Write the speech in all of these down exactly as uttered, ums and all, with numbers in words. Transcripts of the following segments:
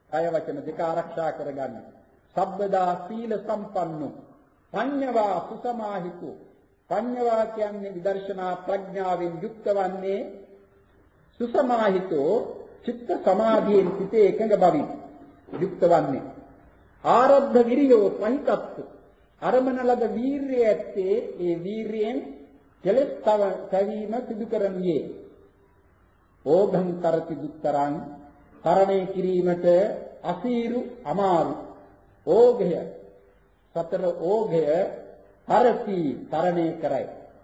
කය වචන දෙක ආරක්ෂා කරගන්න. සබ්බදා සීල සම්පන්නෝ පඤ්ඤවා සුසමාහිතෝ. පඤ්ඤවා කියන්නේ විදර්ශනා ප්‍රඥාවෙන් යුක්ත වන්නේ, සුසමාහිතෝ චිත්ත සමාධියෙන් සිටේ එකඟ බවින් යුක්ත වන්නේ. ආරද්ධ විරියෝ පහිතත්තු. අරමන ලද වීරිය ඇත්තේ ඒ වීරියෙන් කෙලස් තවීම සිදු කරන්නේ. ඕඝං කරති දුක්තරං. තරණය කිරීමට අසීරු අමාරු. ඕඝය සතර ඕඝය හරති තරණය කරයි.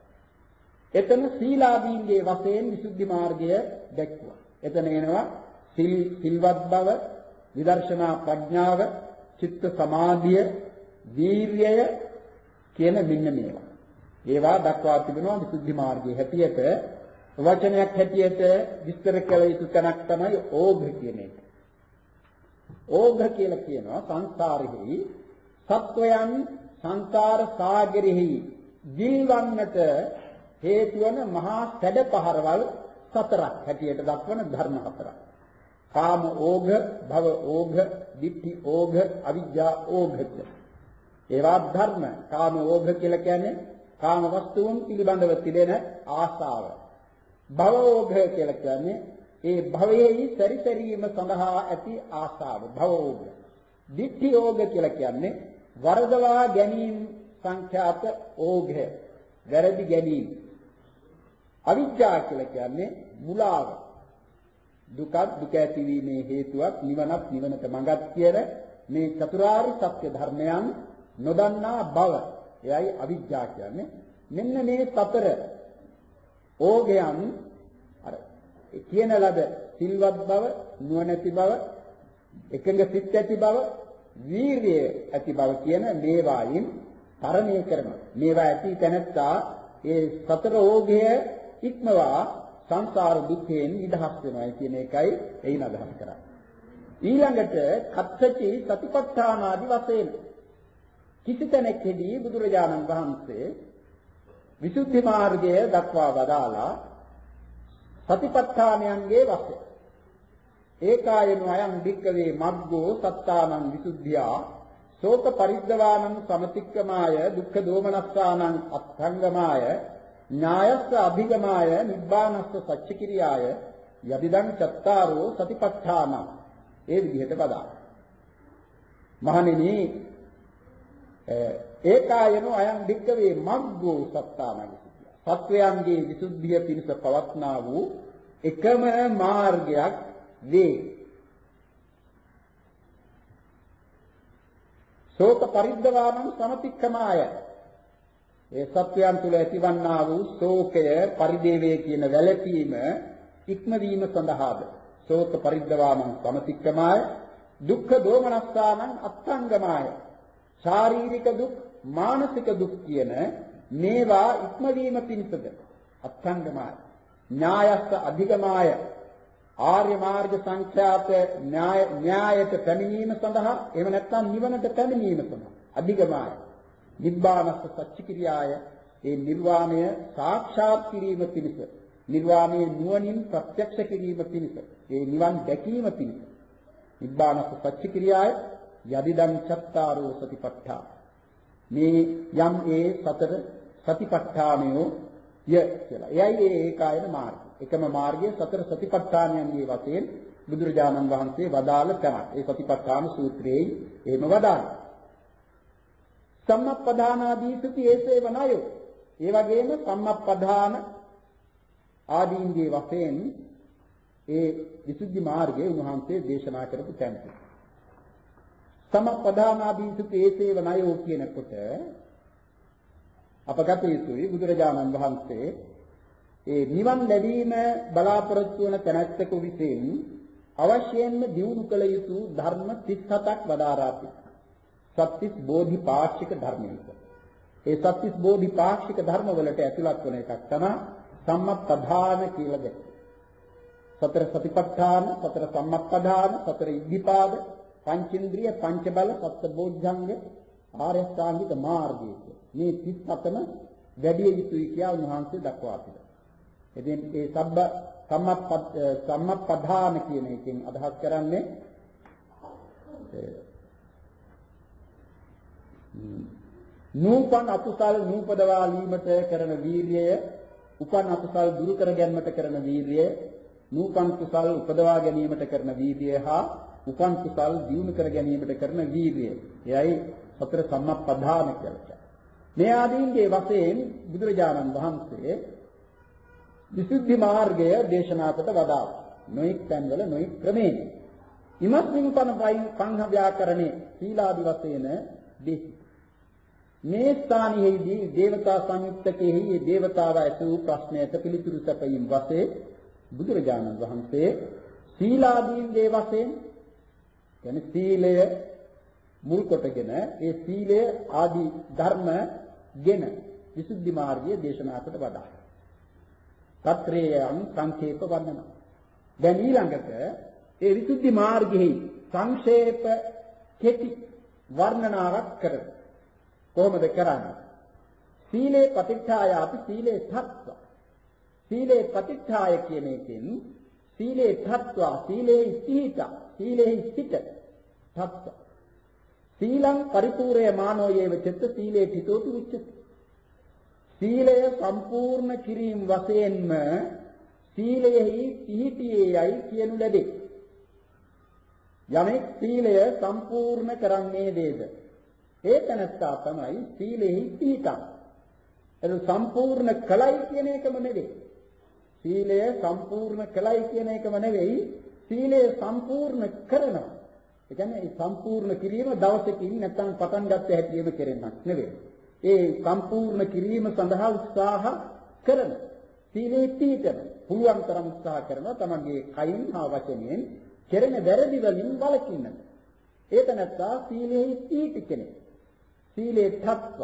එතන සීලාදීන්ගේ වශයෙන් විසුද්ධි මාර්ගය දැක්වුවා. එතන එනවා සිල් සිල්වත් බව, විදර්ශනා ප්‍රඥාව, චිත්ත සමාධිය, වීර්යය කියන මෙන්න මේවා. ඒවා දක්වා තිබෙනවා විසුද්ධි මාර්ගයේ හැටියට. වචනයක් හැටියට විස්තර කළ යුතු තැනක් තමයි ඕඝ කියන එක. ඕඝ කියලා කියනවා සංසාරෙහි සත්වයන් සංසාර සාගරෙහි ජීවන්නට හේතු වන මහා සැඩ පහරවල් සතරක් හැටියට දක්වන ධර්ම හතරක්. කාම ඕඝ, භව ඕඝ, ditthi ඕඝ, අවිජ්ජා ඕඝ කියලා. ඒවා ධර්ම. කාම ඕඝ කියලා කියන්නේ කාම වස්තුන් පිළිබඳව තිබෙන ආසාව. භව ඕඝ කියලා කියන්නේ ඒ භවයේ සැරිසැරීම සඳහා ඇති ආසාව. භව ඕඝ. ditthi ඕඝ කියලා කියන්නේ වරදවා ගැනීම සංඛ්‍යාත ඕඝය. වැරදි ගැනීම. අවිජ්ජා කියලා කියන්නේ මුලාව. දුක දුක ඇතිවීමේ හේතුවක් නිවනක් නිවනට මඟක් කියන මේ චතුරාර්ය සත්‍ය ධර්මයන් නොදන්නා බව. එයයි අවිජ්ජා කියන්නේ. මෙන්න මේ සතර ඕඝයන් අර කියන ලද සිල්වත් බව, නුවණැති බව, එකඟ සිත් ඇති බව, වීරිය ඇති බව කියන මේවායින් තරණය කරනවා. මේවා ඇති තැනැත්තා ඒ සතර ඕඝය ඉක්මවා සංසාර දුක්ඛයෙන් නිදහස් වෙනවා කියන එකයි එයින් අදහස් කරන්නේ. ඊළඟට කච්චචි සතිපට්ඨාන ආදි වශයෙන් කිසි තැනකදී බුදුරජාණන් වහන්සේ විසුද්ධි මාර්ගය දක්වා වදාලා සතිපට්ඨානයන්ගේ වශයෙන් ඒකායනෝ අයං භික්ඛවේ මග්ගෝ සත්තානං විසුද්ධියා සෝත පරිද්දවානං සමතික්කමාය දුක්ඛ දෝමනස්සානං අත්ථංගමාය ඥායස්ස අභිගමාය නිබ්බානස්ස සච්චිකිරියාය යදිදං චත්තාරෝ සතිපට්ඨාන. ඒ විදිහට බදා. මහණෙනි ඒකායනෝ අයං භික්ඛවේ මග්ගෝ සත්තානං විසුද්ධියා. සත්වයන්ගේ විසුද්ධිය පිණිස පවත්නා වූ එකම මාර්ගයක් වේ. සෝත පරිද්දවානං සමතික්කමාය. ඒ සත්වයන් තුළ ඇතිවන්නා වූ ශෝකය, පරිදේවය කියන වැළපීම ඉක්මවීම සඳහාද සෝත පරිද්දවානං සමතික්කමාය දුක්ඛ දෝමනස්සානං අත්ථංගමාය. ශාරීරික දුක්, මානසික දුක් කියන මේවා ඉක්මවීම පිණිසද අත්ථංගමාය. ඥායස්ස අධිගමාය ආර්ය මාර්ග සංඛ්‍යාත න්‍යාය න්‍යායට පැමිණීම සඳහා, එහෙම නැත්නම් නිවනට පැමිණීම සඳහා අධිගමාය. නිබ්බානස්ස සච්චිකිරියාය ඒ නිර්වාණය සාක්ෂාත් කිරීම පිණිස, නිර්වාණය නුවණින් ප්‍රත්‍යක්ෂ කිරීම පිණිස, ඒ නිවන් දැකීම පිණිස නිබ්බානස්ස සච්චිකිරියාය යදිදං චත්තාරෝ සතිපට්ඨාන. මේ යම් ඒ සතර සතිපට්ඨානයෝ ය කියලා. එයයි ඒ ඒකායන මාර්ගය. එකම මාර්ගයේ සතර සතිපට්ඨානයන්ගේ වශයෙන් බුදුරජාණන් වහන්සේ වදාළ තැනක්. ඒ සතිපට්ඨාන සූත්‍රයේ එහෙම වදාළා. සම්මප්පදානාදී සති ඒසේව ණයෝ. ඒ වගේම සම්මප්පදාන ආදීන්ගේ වශයෙන් ඒ විසුද්ධි මාර්ගයේ උන්වහන්සේ දේශනා කරපු තැන. සම්මප්පදානාදී සති ඒසේව ණයෝ කියනකොට අපගත යුතුයි බුදුරජාණන් වහන්සේ ඒ නිවන් ලැබීම බලාපොරොත්තු වන තැනැත්තෙකු විසින් අවශ්‍යයෙන්ම දියුණු කළ යුතු ධර්ම තිස් හතක් වදාරා තිබෙනවා. සත්‍තිස් බෝධිපාක්ෂික ධර්මයක. ඒ සත්‍තිස් බෝධිපාක්ෂික ධර්ම වලට ඇතුළත් වන එකක් තමයි සම්මප්පදාන කියලා දෙන්නේ. සතර සතිපට්ඨාන, සතර සම්මප්පදාන, සතර ඉද්ධිපාද, පංචේන්ද්‍රිය, පංචබල, සත්බෝධ්‍යංග, ආර්ය ශ්‍රාන්තික මාර්ගය. මේ තිස් හතම වැඩි යුතුයි කියලා උන්වහන්සේ දක්වා තිබෙනවා. ඉතින් ඒ සබ්බ සම්මප්පදාන කියන එකෙන් අදහස් කරන්නේ නූපන් අකුසල් නූපදවා ලීමට කරන වීරිය, උපන් අකුසල් දුරු කර ගැනීමට කරන වීරිය, නූපන් කුසල් උපදවා ගැනීමට කරන වීරිය හා උපන් කුසල් දියුණු කර ගැනීමට කරන වීරිය. එයයි සතර සම්මප්පදාන කියලා. මේ ආදීන්ගේ වශයෙන් බුදුරජාණන් වහන්සේ විසුද්ධි මාර්ගය දේශනා කොට වදාළා. නොඑක් තැන්වල නොඑක් ක්‍රමයෙන්. ඉමස්මින් පන පංහ ව්‍යාකරණේ සීලාදි වශයෙන් දෙහි. මේ ස්ථානයේදී දේවතා සංයුක්තකෙහි දේවතාව ඇසූ ප්‍රශ්නයට පිළිතුරු සැපයීම වශයෙන් බුදුරජාණන් වහන්සේ සීලාදීන්ගේ වශයෙන් කියන්නේ සීලය මුල් කොටගෙන ඒ සීලය ආදී ධර්ම ගෙන විසුද්ධි මාර්ගය දේශනා කොට වදාළා. తත්‍රේයං සංක්ෂේප වර්ණන. දැන් ඊළඟට ඒ විසුද්ධි මාර්ගෙහි සංක්ෂේප කෙටි වර්ණනාවක් කරමු. කොහොමද කරන්නේ? සීලේ පටිච්චාය අපි සීලේ තත්ත්ව. සීලේ පටිච්චාය කියන එකෙන් සීලේ තත්ත්ව සීලේ ස්ථිත සීලේ ස්ථිත තත්ත්ව. සීලං පරිපූර්ණය මානෝ යේව චිත්ත සීලේ පිටෝතු උච්චති. සීලය සම්පූර්ණ කිරීම වශයෙන්ම සීලයෙහි පිහිටියේයි කියනු ලැබේ. යමෙක් සීලය සම්පූර්ණ කරන්නේ වේද? ඒ තැනත්තා තමයි සීලෙහි පිහිටා. ඒක සම්පූර්ණ කලයි කියන එකම නෙවෙයි. සීලය සම්පූර්ණ කලයි කියන එකම නෙවෙයි. සීලය සම්පූර්ණ කරනවා. ඒ කියන්නේ මේ සම්පූර්ණ කිරීම දවසකින් නැත්නම් පටන් ගත්ත හැටිම කෙරෙන්නක් නෙවෙයි. ඒ සම්පූර්ණ කිරීම සඳහා උත්සාහ කරන සීලේ පිහිටන පුළුවන් තරම් උත්සාහ කරනවා තමන්ගේ කයින් හා වචනයෙන් කෙරෙන වැරදි වලින් වළකින්නට. ඒක නැත්තා සීලේ පිහිටි කෙනෙක්. සීලේ තත්ත්ව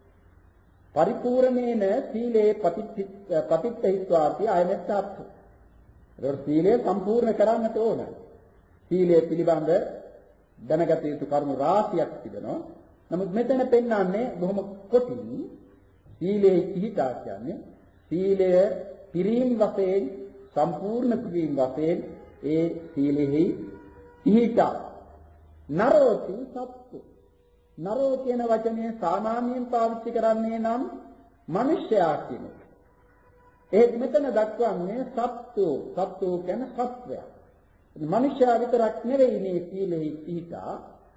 පරිපූර්ණේන සීලේ පතිත්ථිත්වාති අයමෙත්තාත්ථ. ඒක සීලය සම්පූර්ණ කරන්නට ඕන. සීලය පිළිබඳ දැනගත යුතු කරුණු රාශියක් තිබෙනවා. නමුත් මෙතන පෙන්වන්නේ බොහොම කොටින් සීලේ පිහිටා කියන්නේ සීලය පිරීම වශයෙන් සම්පූර්ණ කිරීම වශයෙන් ඒ සීලෙහි පිහිටා. නරෝති සත්තු. නරෝ කියන වචනය සාමාන්‍යයෙන් පාවිච්චි කරන්නේ නම් මිනිසයා කියන එක. ඒත් මෙතන දක්වන්නේ සත්තු. සත්තු කියන්නේ සත්වයා. මිනිසයා විතරක් නෙවෙයි මේ සීලෙහි පිහිටා.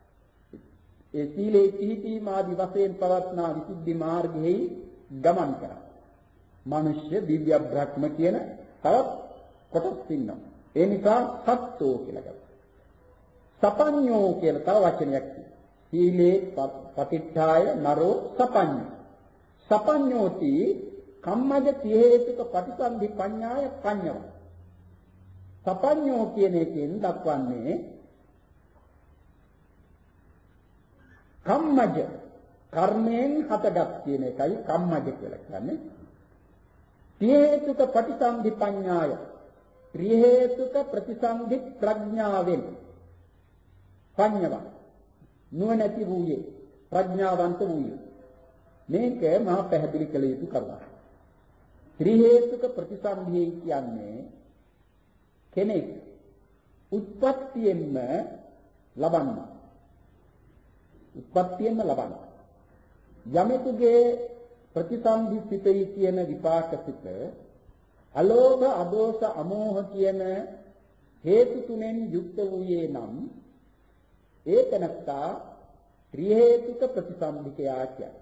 ඒ සීලේ පිහිටීම ආදී වශයෙන් පවත්නා විසුද්ධි මාර්ගයේ ගමන් කරා. මිනිස්ය දිව්‍ය බ්‍රහ්ම කියන තවත් කොටස් ඉන්නවා. ඒ නිසා සත්වෝ කියලා ගත්තා. සපඤ්ඤෝ කියලා තව වචනයක් තියෙනවා. සීලේ පටිච්චාය නරෝ සපඤ්ඤ. සපඤ්ඤෝති කම්මජ තිහේතුක ප්‍රතිසන්ධි පඤ්ඤාය පඤ්ඤව. සපඤ්ඤෝ කියන එකෙන් දක්වන්නේ කම්මජ කර්මයෙන් හටගත් කියන එකයි කම්මජ කියලා කියන්නේ. ත්‍රිහේතුක ප්‍රතිසන්ධි පඤ්ඤාය ත්‍රිහේතුක ප්‍රතිසන්ධි ප්‍රඥාවෙන් පඤ්ඤව නුවණැති වූයේ ප්‍රඥාවන්ත වූයේ. මේක මහා පැහැදිලි කළ යුතු කරුණක්. ත්‍රිහේතුක ප්‍රතිසන්ධිය කියන්නේ කෙනෙක් උත්පත්තියෙන්ම ලබන්නේ උත්පත්තියෙන්ම ලබන යමෙකුගේ ප්‍රතිසන්ධි සිතයි කියන විපාක සිත අලෝභ අදෝස අමෝහ කියන හේතු තුනෙන් යුක්ත වූයේ නම් ඒ තනත්තා ත්‍රි හේතුක ප්‍රතිසන්ධිකයා කියයි.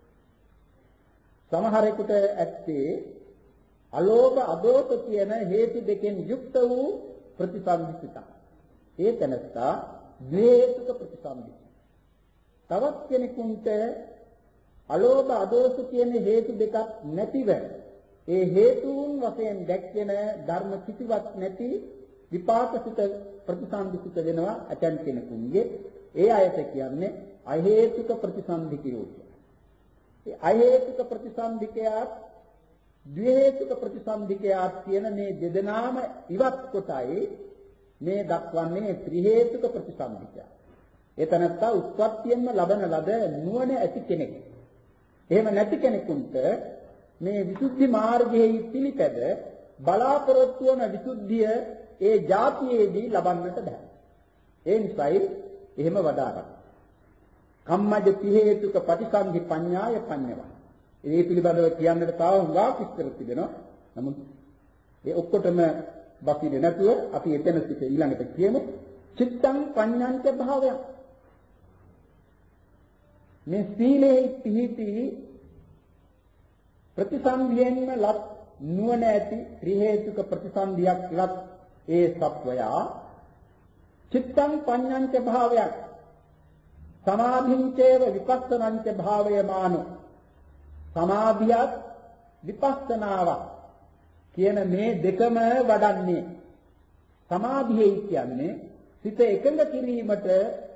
සමහරෙකුට ඇත්තේ අලෝභ අදෝස කියන හේතු දෙකෙන් යුක්ත වූ ප්‍රතිසන්ධිසිත. ඒ තනත්තා ද්වි හේතුක ප්‍රතිසන්ධික. තවත් කෙනෙකුට අලෝභ අදෝස කියන හේතු දෙකක් නැතිව ඒ හේතුන් වශයෙන් දැක්වෙන ධර්ම කිසිවක් නැති විපාකසිත ප්‍රතිසන්ධිසිත වෙනවා ඇතන් කෙනෙකුගේ. ඒ අයට කියන්නේ අහේතුක ප්‍රතිසන්ධිකයෝ. ඒ අහේතුක ප්‍රතිසන්ධිකයාත් ද්වි හේතුක ප්‍රතිසන්ධිකයාත් කියන මේ දෙදෙනාම ඉවත් කොටයි මේ දක්වන්නේ ත්‍රි හේතුක ප්‍රතිසන්ධිකයා. ඒ තනත්තා උත්පත්තියෙන්ම ලබන ලද නුවණ ඇති කෙනෙක්. එහෙම නැති කෙනෙකුට මේ විසුද්ධි මාර්ගයේ පිළිපැද බලාපොරොත්තු වන විසුද්ධිය ඒ જાතියේදී ලබන්නට බෑ. ඒ නිසායි එහෙම වඩා ගන්න. කම්මජ ති හේතුක ප්‍රතිසන්ධි පඤ්ඤාය පඤ්ඤවා. ඒ පිළිබඳව කියන්නට තව හුඟක් විස්තර තිබෙනවා. නමුත් ඒ ඔක්කොටම බසින්නේ නැතුව අපි එතන සිට ඊළඟට කියමු. චිත්තං පඤ්ඤංච භාවයන්. මේ සීලේ පිහිටි ප්‍රතිසන්ධියෙන්ම ලත් නුවණ ඇති ත්‍රි හේතුක ප්‍රතිසන්ධියක් ලත් ඒ සත්වයා චිත්තං පඤ්ඤංච භාවයන් සමාධිංචේව විපස්සනංච භාවයමානෝ සමාධියත් විපස්සනාවක් කියන මේ දෙකම වඩන්නේ. සමාධියයි කියන්නේ සිත එකඟ කිරීමට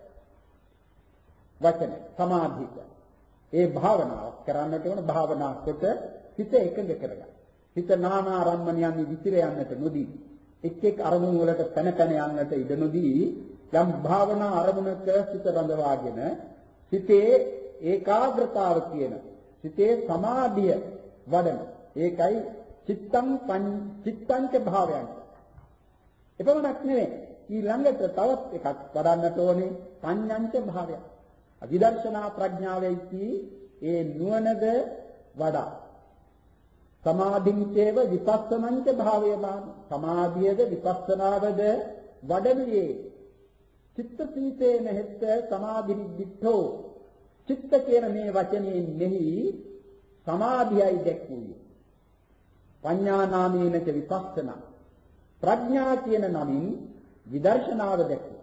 වචන සමාධිය. ඒ භාවනාවක් කරන්නට ඕන භාවනා කොට සිත එකඟ කරගන්න. සිත නානා රම්මණයන් විසිර යන්නට නොදී එක් එක් අරමුණු වලට පැන පැන යන්නට ඉඩ නොදී යම් භාවනා අරමුණක සිත රඳවාගෙන සිතේ ඒකාග්‍රතාව කියන සිතේ සමාධිය වඩන ඒකයි චිත්තං චිත්තංච භාවයන්. එපමණක් නෙවෙයි ඊළඟට තවත් එකක් වඩන්නට ඕනේ පඤ්ඤංච භාවයන්. අවිදර්ශනා ප්‍රඥාවෙයි ඒ නුවණද වඩා සමාධිංචේව විපස්සනංච භාවයමාන සමාධියද විපස්සනාවද වඩනුයේ චිත්ත සීතේන හෙත්ත සමාධි නිද්දිඨෝ චිත්ත කියන මේ වචනේ මෙහි සමාධියයි දැක්වුවේ. පඤ්ඤා නාමේනච විපස්සනා ප්‍රඥා කියන නමින් විදර්ශනාව දැක්වුවා.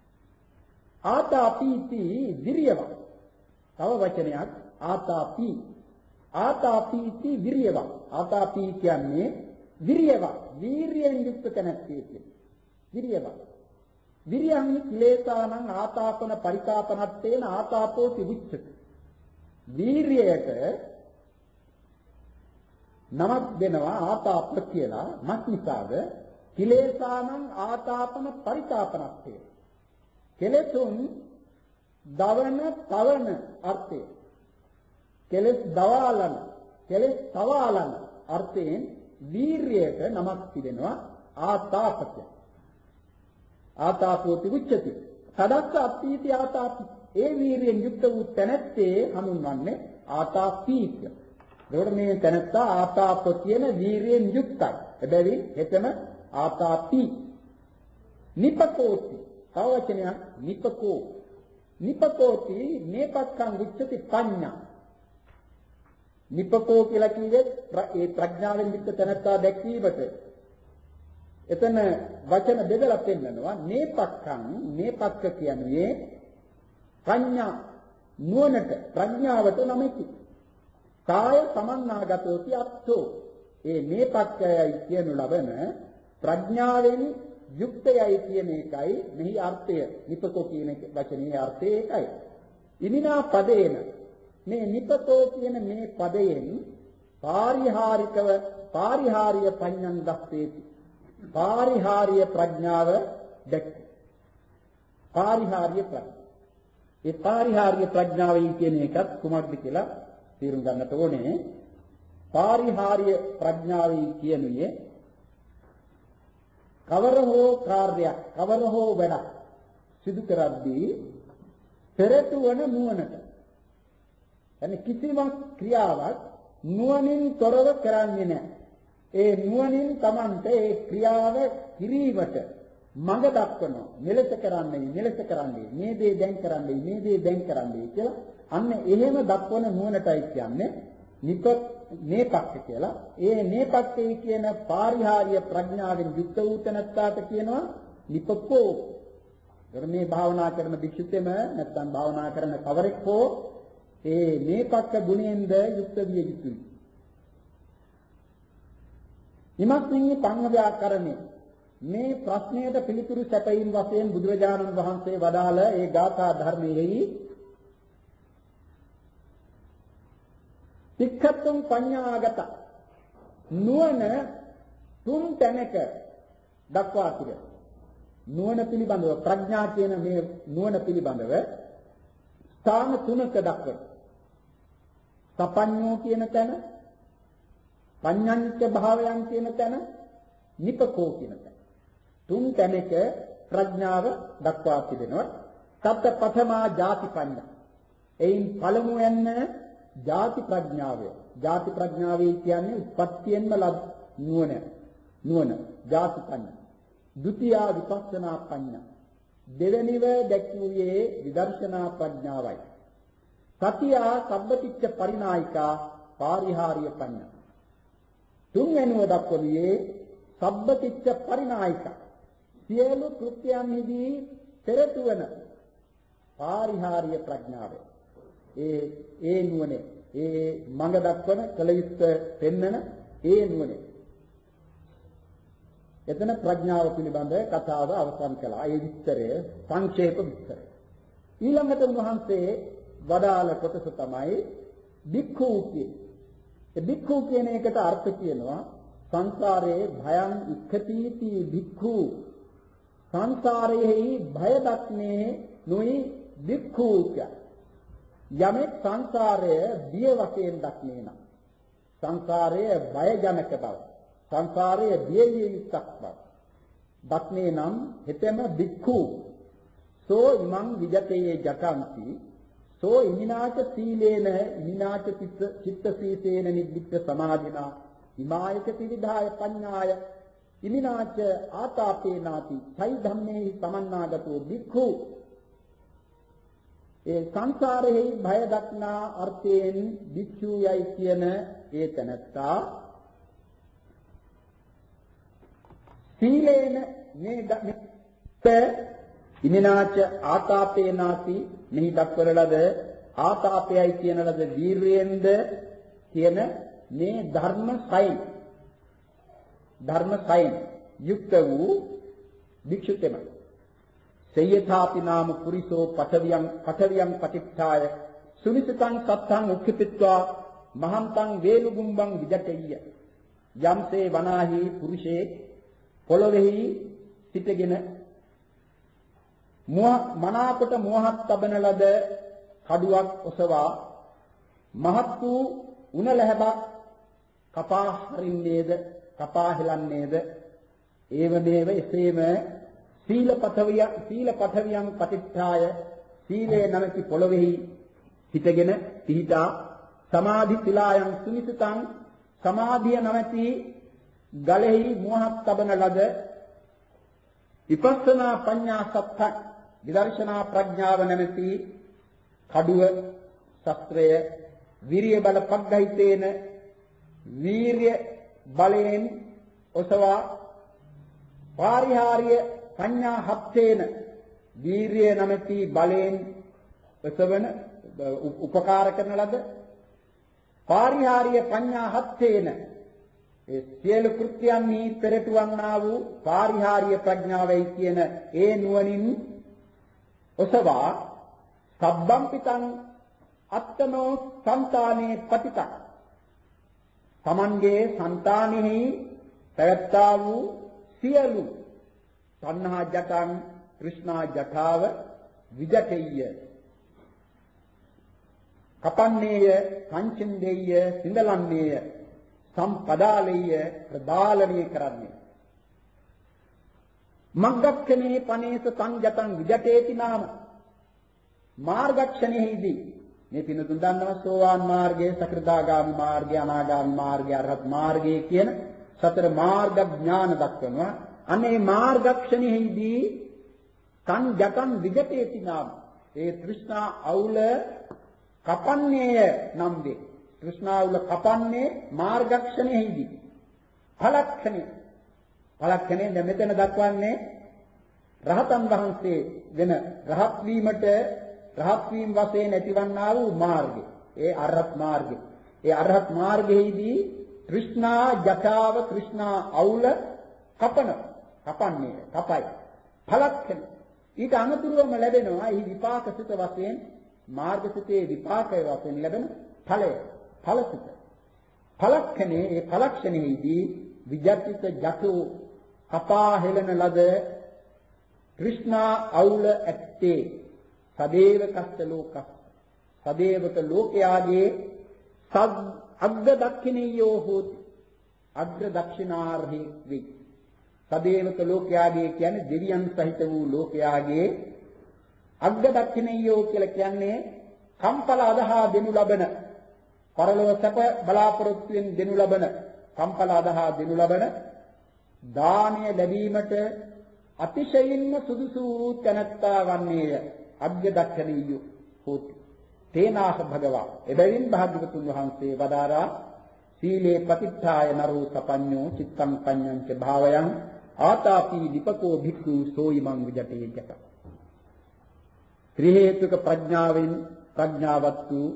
ආතාපීති විරියව. තව වචනයක් ආතාපි ආතාපීති විරියව. ආතාපි කියන්නේ විරියව. වීරියෙන් යුක්ත තැනැත්තේ කියන. විරියව. විරියං කිලේසානං ආතාපන පරිතාපනත්තේන ආතාපෝ තිවිච්ඡති. වීරියට නමක් දෙනවා ආතාප කියලා. මත් නිසාද කිලේසානං ආතාපන පරිතාපනත්තේ. කෙලෙසුන් දවන තවන අර්ථය. කෙලස් දවාලන කෙලස් තවාලන අර්ථයෙන් වීරියට නමක් තිබෙනවා ආතාපක. ආතාපෝති උච්චති. සදස්ස අපීති ආතාපි. ඒ වීරියෙන් යුක්ත වූ තැනැත්තේ හඳුන්වන්නේ ආතාපී කියලා. ඒකට මේ තැනැත්තා ආතාප කියන වීරියෙන් යුක්තයි. හැබැයි එතන ආතාපි. නිපකෝති. තව වචනයක් නිපකෝ. නිපකෝති මේපක්ඛං උච්චති පඤ්ඤා. නිපකෝ කියලා කිව්වේ ඒ ප්‍රඥාවෙන් යුක්ත තැනැත්තා දැක්වීමට. එතන වචන බෙදලා පෙන්නනවා මේපක්ඛං මේපක්ඛ කියන්නේ ප්‍රඥා නුවණට ප්‍රඥාවට නමකි. කාය සමන්නාගතෝති අත්තෝ. ඒ මේපක්ඛයයි කියනු ලබන ප්‍රඥාවෙන් යුක්තයයි කියන එකයි මෙහි අර්ථය. නිපකෝ කියන වචනේ අර්ථය ඒකයි. ඉමිනා පදේන මේ නිපකෝ කියන මේ පදයෙන් පාරිහාරිකව පාරිහාරීය පඤ්ඤං දස්සේති. පාරිහාරීය ප්‍රඥාව දැක්ක. පාරිහාරීය ප්‍රඥා. ඒ පාරිහාරීය ප්‍රඥාවයි කියන එකත් කුමක්ද කියලා තේරුම් ගන්නට ඕනේ. පාරිහාරීය ප්‍රඥාවයි කියන්නේ කවර හෝ කාර්යයක් කවර හෝ වැඩක් සිදු කරද්දී පෙරටු වන නුවණට. يعني කිසිම ක්‍රියාවක් නුවණින් තොරව කරන්නේ නැහැ. ඒ නුවණින් Tamante ඒ ක්‍රියාව කිරීමට මඟ දක්වනවා. මෙලෙස කරන්නේ මෙලෙස කරන්නේ මේ දේ දැන් කරන්නේ මේ දේ දැන් කරන්නේ කියලා අන්න එහෙම දක්වන නුවණටයි කියන්නේ නිප නේපක්ඛ කියලා. ඒ නේපක්ඛේ කියන පාරිහාරීය ප්‍රඥාවෙන් යුක්ත වූ තැනැත්තාට කියනවා නිපකෝ. ඒතර මේ භාවනා කරන භික්ෂුතෙම නැත්නම් භාවනා කරන කවරෙක් හෝ ඒ නේපක්ඛ ගුණයෙන්ද යුක්ත විය යුතුයි. ඉමස්මින් පංගව්‍යාකරණේ මේ ප්‍රශ්නයට පිළිතුරු සැපයීම වශයෙන් බුදුරජාණන් වහන්සේ වදාළ ඒ ගාථා ධර්මයේහි තික්ඛතුම් පඤ්ඤාගත නුවණ තුන් තැනක දක්වා තිබෙනවා. නුවණ පිළිබඳව ප්‍රඥා කියන මේ නුවණ පිළිබඳව ස්ථාන තුනක දක්වනවා. සපඤ්ඤෝ කියන තැන, පඤ්ඤංච භාවයන් කියන තැන, නිපකෝ කියන තැන. තුන් තැනක ප්‍රඥාව දක්වා තිබෙනවා. තත් පඨමා ජාති පඤ්ඤා. එයින් පළමු යන්න ජාති ප්‍රඥාවය. ජාති ප්‍රඥාවයි කියන්නේ උප්පත්තියෙන්ම ලබ නුවණ. නුවණ ජාති පඤ්ඤා. ဒုတိယ විපස්සනා පඤ්ඤා. දෙවැනිව දැක්වුවේ විදර්ශනා ප්‍රඥාවයි. තතිය සබ්බතිච්ච පරිනායිකා පාරිහාර්ය පඤ්ඤා. තුන්වෙනිව දක්වන්නේ සබ්බතිච්ච පරිනායිකා. සියලු කෘත්‍යයන්හිදී පෙරටුවන පාරිහාර්ය ප්‍රඥාව. ඒ ඒ නුවණ ඒ මඟ දක්වන කලයුත්ත පෙන්වන ඒ නුවණ. එතන ප්‍රඥාව පිළිබඳ කතාව අවසන් කළා. ඒ විස්තරය සංක්ෂේප විස්තරය. ඊළඟට උන්වහන්සේ වදාළ කොටස තමයි භික්ඛු කියන්නේ. ඒ භික්ඛු කියන එකට අර්ථ කියනවා සංසාරයේ භයං ඉක්ඛතිති භික්ඛු. සංසාරයේ භය දක්නේ නොයි භික්ඛු කිය. යමෙක් සංසාරය බිය වශයෙන් දක්නේ නම් සංසාරය බයජනක බව සංසාරයේ බියවිය යුක්තක් බව දක්නේ නම් හෙතෙම භික්ඛු සෝ ඉමං විජතේ ජටಂತಿ සෝ ඉමිනාච සීලේන ඉමිනාච චිත්ත සීතේන නිබ්බිත්ත සමාධිනා ඉමායක පිවිධාය පඤ්ඤාය ඉමිනාච ආතාපේනාති චෛ ධම්මේ සමන්නාගතෝ භික්ඛු. ඒ සංසාරයේ භය දක්නා අර්ථයෙන් භික්ෂුයයි කියන ඒ තැනත්තා සීලේන මේ ඉමිනාච ආතාපේනාති මෙහි දක්වන ලද ආතාපයයි කියන ලද වීර්යෙන්ද කියන මේ ධර්ම සයින් ධර්ම සයින් යුක්ත වූ භික්ෂුතෙම සේයථාපි නාම පුරිසෝ පඨවියං පඨවියං පටිච්ඡාය සුනිසතං සත්තං උක්ඛිතत्वा මහන්තං වේලුගුම්බං විජටෙය්‍ය. යම්සේ වනාහි පුරුෂේ පොළොවේහි සිටගෙන මුව මනාකොට මුවහත් තබන ලද කඩුවක් ඔසවා මහත් වූ උණ ලැබක් කපා හරින්නේද කපා හෙලන්නේද ඒව මේව එසේම සීල පඨවිය සීල පඨවියං පටිච්ඡාය සීලේ නැමැති පොළොවේහි හිටගෙන පිහිටා සමාධි තිලායන් සුනිසතං සමාධිය නැමැති ගලෙහි මුවහත් තබන ලද විපස්සනා පඤ්ඤා සත්‍යක් විදර්ශනා ප්‍රඥාව නැමැති කඩුව ශස්ත්‍රය විරිය බල පග්ගහිතේන වීර්ය බලයෙන් ඔසවා පාරිහාර්ය පඤ්ඤා හත්තේන වීර්ය නැමැති බලයෙන් ඔසවන උපකාර කරන ලද පාරිහාර්ය පඤ්ඤා හත්තේන ඒ සියලු කෘත්‍යයන්හි පෙරටුවන්නා වූ පාරිහාර්ය ප්‍රඥාවයි කියන ඒ නුවණින් ඔසවා සබ්බම් පිටං අත්තනෝ సంతානේ පතිතං තමන්ගේ సంతානෙහි පැවැත්තා වූ සියලු තණ්හා ජටං තෘෂ්ණා ජටාව විජටෙය්‍ය කපන්නේය සංචින්දේය සිඳලන්නේය සම්පදාලේය ප්‍රදාලණය කරන්නේ. මග්ගක්ෂණේ පනේස සංජතං විජටේති නාම මාර්ගක්ෂණෙහිදී මේ පිනතුන් දන්නවා සෝවාන් මාර්ගයේ සකෘදාගාමි මාර්ගය අනාගාමි මාර්ගය අරහත් මාර්ගය කියන සතර මාර්ග ඥාන දක්වනවා. අනේ මාර්ගක්ෂණෙහිදී සංජතං විජටේති නාම ඒ තෘෂ්ණා අවුල කපන්නේය නම් වේ. තෘෂ්ණාවුල කපන්නේ මාර්ගක්ෂණෙහිදී. ඵලක්ෂණේ ඵලක්ෂණේ දැන් මෙතන දක්වන්නේ රහතන් වහන්සේ වෙන රහත් වීමට රහත් වීම වශයෙන් ඇතිවන්නා වූ මාර්ගය. ඒ අරහත් මාර්ගය. ඒ අරහත් මාර්ගයේදී තෘෂ්ණා ජටාව තෘෂ්ණා අවුල කපන කපන්නේ කපයි. ඵලක්ෂණ ඊට අනුතුරුවම ලැබෙනවා ඊ විපාක සිත වශයෙන් මාර්ගසිතේ විපාකය වශයෙන් ලැබෙන ඵලය. ඵලසිත ඵලක්ෂණේ ඒ ඵලක්ෂණෙහිදී විජාතිත ජතෝ කපා හෙළන ලද තෘෂ්ණා අවුල ඇත්තේ සදේව කස්ත ලෝකස් සදේවක ලෝකයාගේ සද් අග්ග දක්ඛිනියෝ හෝති අග්ග දක්ෂිනාර්හි වේ. සදේවක ලෝකයාගේ කියන්නේ දෙවියන් සහිත වූ ලෝකයාගේ අග්ග දක්ඛිනීයෝ කියලා කියන්නේ කම්පල අදහා දෙනු ලබන පරලොව සැප බලාපොරොත්තුෙන් දෙනු ලබන කම්පල අදහා දෙනු ලබන දානය ලැබීමට අතිශයින්ම සුදුසු තැනැත්තා වන්නේය අග්ග දක්ඛිනීයෝ හෝති. තේනාහ භගවා එබැවින් භාග්‍යවතුන් වහන්සේ වදාරා සීලේ පතිත්ථාය නරෝ සපඤ්ඤෝ චිත්තං පඤ්ඤං ච භාවයන් ආතාපි දීපකෝ භික්ඛු සෝයිමං විජටේ ජත. ත්‍රි හේතුක ප්‍රඥාවෙන් ප්‍රඥාවත් වූ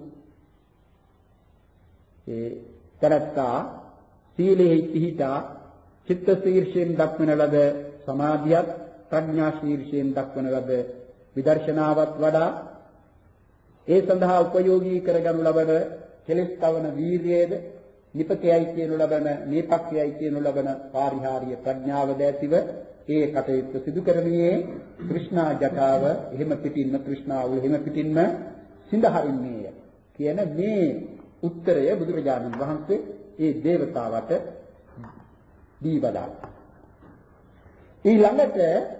ඒ තනත්තා සීලෙහි පිහිටා චිත්ත ශීර්ෂයෙන් දක්වන ලද සමාධියත් ප්‍රඥා ශීර්ෂයෙන් දක්වන ලද විදර්ශනාවත් වඩා ඒ සඳහා උපයෝගී කරගනු ලබන කෙලෙස් තවන වීර්යයේද නිපකයයි කියනු ලබන නීපක්ඛයයි කියනු ලබන පාරිහාරීය ප්‍රඥාව දැතිව ඒ කටයුත්ත සිදු කරන්නේ કૃષ્ණා ජටාව එහෙම පිටින්ම કૃષ્ණාව එහෙම පිටින්ම සිඳහරින්නේය කියන මේ උත්තරය බුදුරජාණන් වහන්සේ ඒ දේවතාවට දී වදාළා. ඊළඟට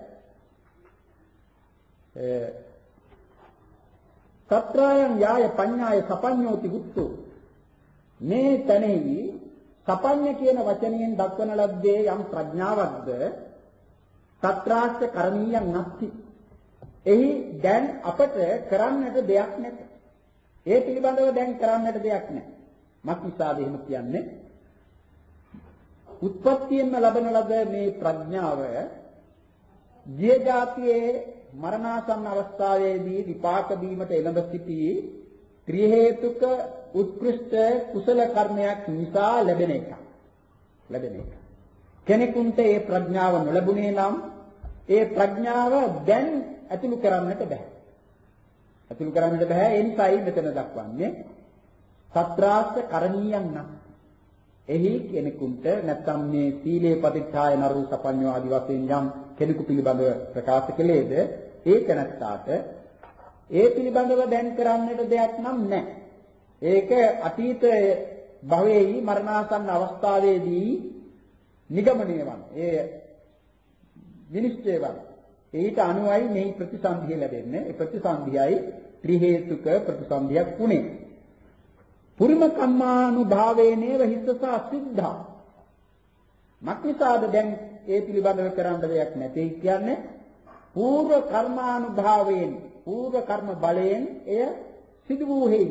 සත්‍රායන් යාය පඤ්ඤාය සපඤ්ඤෝති බුද්ධෝ මේ තැනෙහි සපඤ්ඤ කියන වචනයෙන් දක්වන ලද්දේ යම් ප්‍රඥාවක්ද සත්‍රාස්ස කරණීයන් නැති. එහි දැන් අපට කරන්නට දෙයක් නැත. ඒ පිළිබඳව දැන් කරන්නට දෙයක් නැහැ. මක්නිසාද එහෙම කියන්නේ? උත්පත්තියෙන්ම ලබන ලද මේ ප්‍රඥාව ජීය જાතියේ මරණාසන්න අවස්ථාවේදී විපාක දීමට එළඹ සිටි ත්‍රි හේතුක උත්කෘෂ්ඨ කුසල කර්මයක් නිසා ලැබෙන එක. ලැබෙන එක. කෙනෙකුට ඒ ප්‍රඥාව නොලැබුණේ නම් ඒ ප්‍රඥාව දැන් ඇතුළු කරන්නට බෑ. ඇතුළු කරන්නට බෑ. ඒ නිසායි මෙතන දක්වන්නේ සත්‍රාස්ස කරණීයන් නම්. එහි කෙනෙකුට නැත්නම් මේ සීලේ පතිත්ථාය නරු සපඤ්ඤෝ ආදි වශයෙන් යම් කෙනෙකු පිළිබඳව ප්‍රකාශ කළේද ඒ තැනත්තාට ඒ පිළිබඳව දැන් කරන්නට දෙයක් නම් නැහැ. ඒක අතීත භවයේහි මරණාසන්න අවස්ථාවේදී නිගමනය වන්. ඒ විනිශ්චය වන්. ඊට අනුවයි මේ ප්‍රතිසන්දිය ලැබෙන්නේ. ඒ ප්‍රතිසන්දියයි ත්‍රි හේතුක ප්‍රතිසන්දියක් වුණේ. පුරිම කම්මානුභාවේනේව හිස්සසා සිද්ධා. මක්නිසාද දැන් ඒ පිළිබඳව කරන්න දෙයක් නැtei කියන්නේ పూర్ව කර්මානුභාවයෙන් పూర్ව කර්ම බලයෙන් එය සිදු වූ හේයි.